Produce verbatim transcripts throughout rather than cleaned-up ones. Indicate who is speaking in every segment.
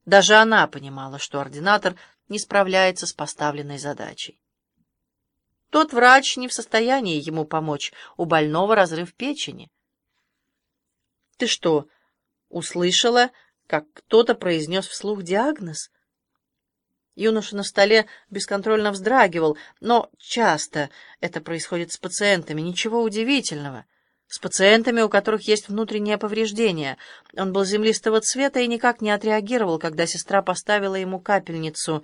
Speaker 1: Даже она понимала, что ординатор не справляется с поставленной задачей. Тот врач не в состоянии ему помочь, у больного разрыв печени. «Ты что, услышала, как кто-то произнес вслух диагноз?» Юноша на столе бесконтрольно вздрагивал, но часто это происходит с пациентами, ничего удивительного. С пациентами, у которых есть внутреннее повреждение. Он был землистого цвета и никак не отреагировал, когда сестра поставила ему капельницу.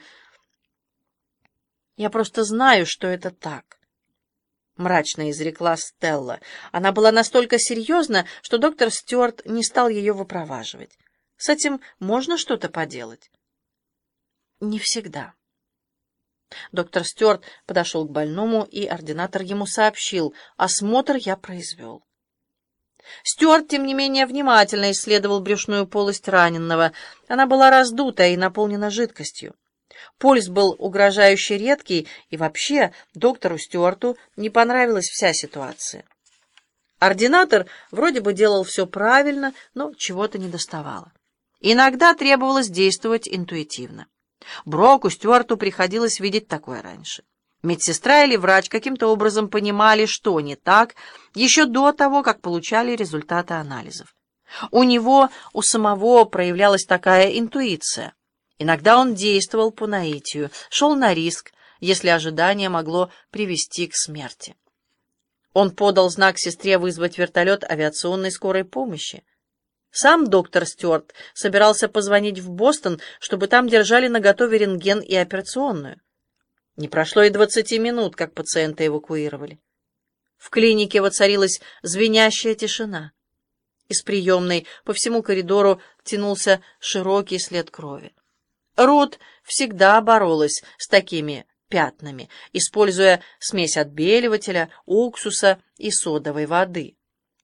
Speaker 1: «Я просто знаю, что это так», — мрачно изрекла Стелла. Она была настолько серьезна, что доктор Стюарт не стал ее выпроваживать. С этим можно что-то поделать? Не всегда. Доктор Стюарт подошел к больному, и ординатор ему сообщил: осмотр я произвел. Стюарт, тем не менее, внимательно исследовал брюшную полость раненого. Она была раздута и наполнена жидкостью. Пульс был угрожающе редкий, и вообще доктору Стюарту не понравилась вся ситуация. Ординатор вроде бы делал все правильно, но чего-то недоставало. Иногда требовалось действовать интуитивно. Броку Стюарту приходилось видеть такое раньше. Медсестра или врач каким-то образом понимали, что не так, еще до того, как получали результаты анализов. У него, у самого проявлялась такая интуиция. Иногда он действовал по наитию, шел на риск, если ожидание могло привести к смерти. Он подал знак сестре вызвать вертолет авиационной скорой помощи. Сам доктор Стюарт собирался позвонить в Бостон, чтобы там держали наготове рентген и операционную. Не прошло и двадцати минут, как пациента эвакуировали. В клинике воцарилась звенящая тишина. Из приемной по всему коридору тянулся широкий след крови. Рут всегда боролась с такими пятнами, используя смесь отбеливателя, уксуса и содовой воды.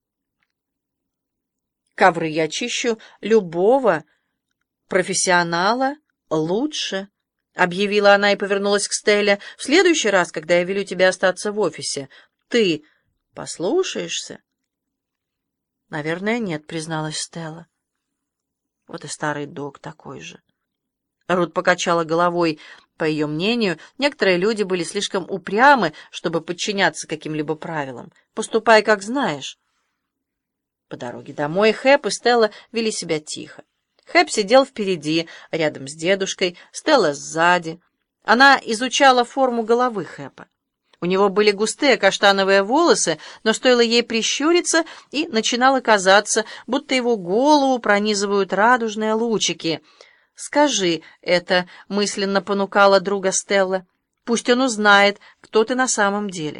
Speaker 1: «Ковры я чищу любого профессионала лучше», — объявила она и повернулась к Стелле. «В следующий раз, когда я велю тебе остаться в офисе, ты послушаешься?» «Наверное, нет», — призналась Стелла. «Вот и старый док такой же». Рут покачала головой. По ее мнению, некоторые люди были слишком упрямы, чтобы подчиняться каким-либо правилам. «Поступай, как знаешь». По дороге домой Хэп и Стелла вели себя тихо. Хэп сидел впереди, рядом с дедушкой, Стелла сзади. Она изучала форму головы Хэпа. У него были густые каштановые волосы, но стоило ей прищуриться, и начинало казаться, будто его голову пронизывают радужные лучики. «Скажи это», — мысленно понукала друга Стелла. «Пусть он узнает, кто ты на самом деле».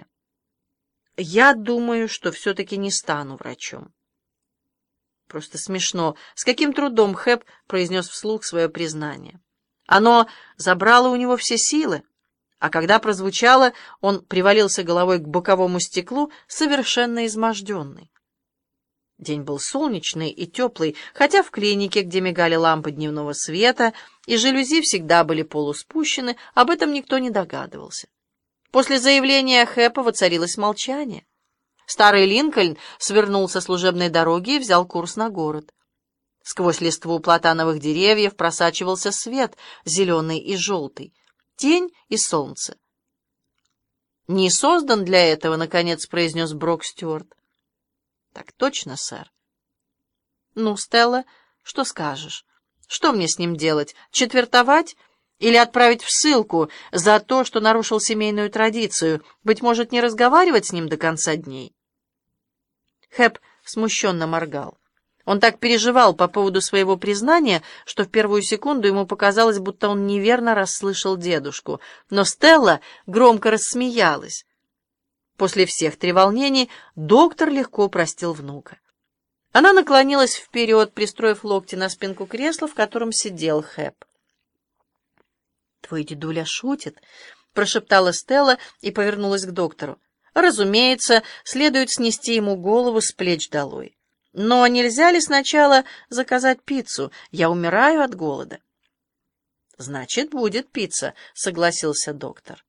Speaker 1: «Я думаю, что все-таки не стану врачом». Просто смешно. С каким трудом Хэп произнес вслух свое признание. Оно забрало у него все силы, а когда прозвучало, он привалился головой к боковому стеклу, совершенно изможденный. День был солнечный и теплый, хотя в клинике, где мигали лампы дневного света, и жалюзи всегда были полуспущены, об этом никто не догадывался. После заявления Хэпа воцарилось молчание. Старый Линкольн свернул со служебной дороги и взял курс на город. Сквозь листву платановых деревьев просачивался свет, зеленый и желтый, тень и солнце. «Не создан для этого», — наконец произнес Брок Стюарт. «Так точно, сэр». «Ну, Стелла, что скажешь? Что мне с ним делать? Четвертовать? Или отправить в ссылку за то, что нарушил семейную традицию? Быть может, не разговаривать с ним до конца дней?» Хэп смущенно моргал. Он так переживал по поводу своего признания, что в первую секунду ему показалось, будто он неверно расслышал дедушку. Но Стелла громко рассмеялась. После всех треволнений доктор легко простил внука. Она наклонилась вперед, пристроив локти на спинку кресла, в котором сидел Хэп. «Твой дедуля шутит», — прошептала Стелла и повернулась к доктору. «Разумеется, следует снести ему голову с плеч долой. Но нельзя ли сначала заказать пиццу? Я умираю от голода». «Значит, будет пицца», — согласился доктор.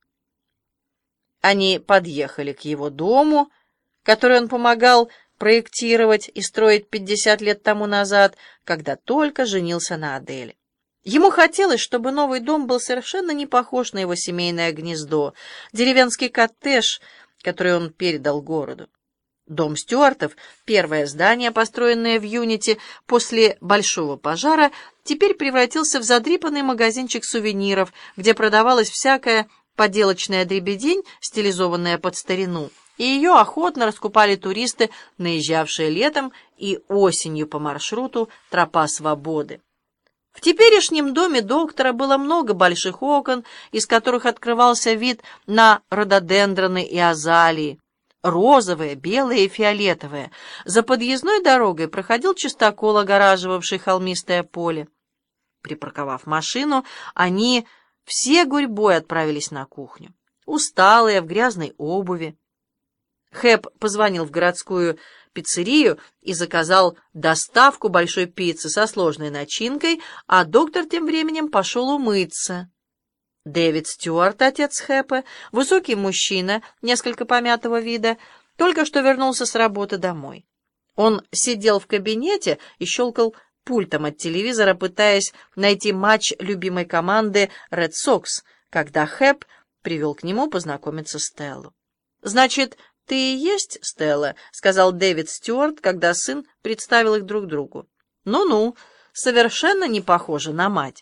Speaker 1: Они подъехали к его дому, который он помогал проектировать и строить пятьдесят лет тому назад, когда только женился на Аделе. Ему хотелось, чтобы новый дом был совершенно не похож на его семейное гнездо, деревенский коттедж, который он передал городу. Дом Стюартов, первое здание, построенное в Юнити после большого пожара, теперь превратился в задрипанный магазинчик сувениров, где продавалась всякая поделочная дребедень, стилизованная под старину, и ее охотно раскупали туристы, наезжавшие летом и осенью по маршруту «Тропа свободы». В теперешнем доме доктора было много больших окон, из которых открывался вид на рододендроны и азалии, розовые, белые и фиолетовые. За подъездной дорогой проходил чистокол, огораживавший холмистое поле. Припарковав машину, они все гурьбой отправились на кухню, усталые, в грязной обуви. Хэп позвонил в городскую пиццерию и заказал доставку большой пиццы со сложной начинкой, а доктор тем временем пошел умыться. Дэвид Стюарт, отец Хэпа, высокий мужчина, несколько помятого вида, только что вернулся с работы домой. Он сидел в кабинете и щелкал пультом от телевизора, пытаясь найти матч любимой команды Red Sox, когда Хэп привел к нему познакомиться Стеллу. «Значит, ты и есть Стелла?» — сказал Дэвид Стюарт, когда сын представил их друг другу. «Ну-ну, совершенно не похожа на мать».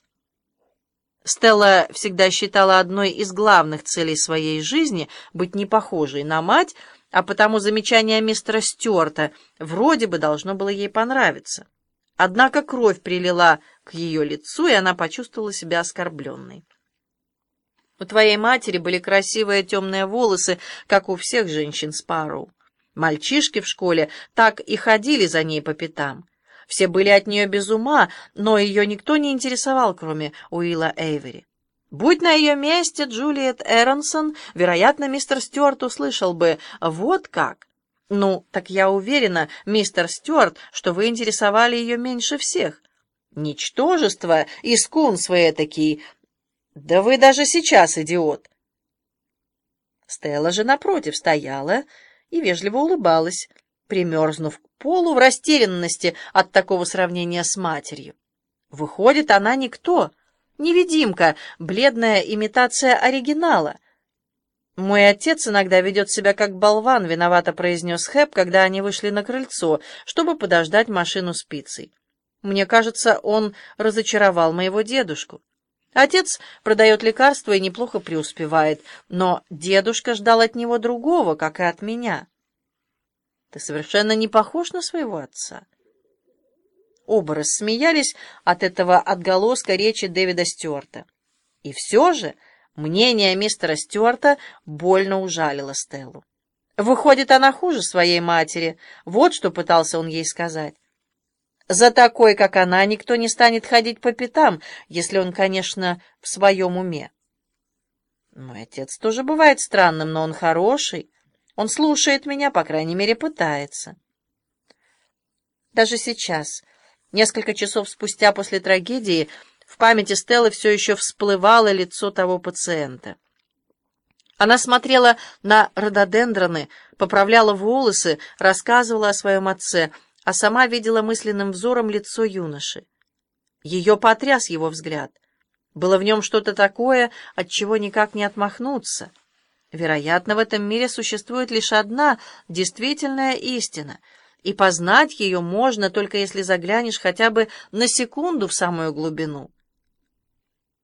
Speaker 1: Стелла всегда считала одной из главных целей своей жизни быть не похожей на мать, а потому замечание мистера Стюарта вроде бы должно было ей понравиться. Однако кровь прилила к ее лицу, и она почувствовала себя оскорбленной. «У твоей матери были красивые темные волосы, как у всех женщин Спарроу. Мальчишки в школе так и ходили за ней по пятам. Все были от нее без ума, но ее никто не интересовал, кроме Уилла Эйвери. Будь на ее месте Джулиет Эронсон, вероятно, мистер Стюарт услышал бы: вот как. Ну, так я уверена, мистер Стюарт, что вы интересовали ее меньше всех. Ничтожество и скунс вы этакий. Да вы даже сейчас идиот». Стелла же, напротив, стояла и вежливо улыбалась, примерзнув к полу в растерянности от такого сравнения с матерью. Выходит, она никто, невидимка, бледная имитация оригинала. «Мой отец иногда ведет себя как болван», — виновато произнес Хэп, когда они вышли на крыльцо, чтобы подождать машину с пиццей. «Мне кажется, он разочаровал моего дедушку. Отец продает лекарства и неплохо преуспевает, но дедушка ждал от него другого, как и от меня. Ты совершенно не похож на своего отца». Оба рассмеялись от этого отголоска речи Дэвида Стюарта. И все же мнение мистера Стюарта больно ужалило Стеллу. Выходит, она хуже своей матери. Вот что пытался он ей сказать. За такой, как она, никто не станет ходить по пятам, если он, конечно, в своем уме. Мой отец тоже бывает странным, но он хороший. Он слушает меня, по крайней мере, пытается. Даже сейчас, несколько часов спустя после трагедии, в памяти Стеллы все еще всплывало лицо того пациента. Она смотрела на рододендроны, поправляла волосы, рассказывала о своем отце, а сама видела мысленным взором лицо юноши. Ее потряс его взгляд. Было в нем что-то такое, от чего никак не отмахнуться. Вероятно, в этом мире существует лишь одна действительная истина, и познать ее можно, только если заглянешь хотя бы на секунду в самую глубину.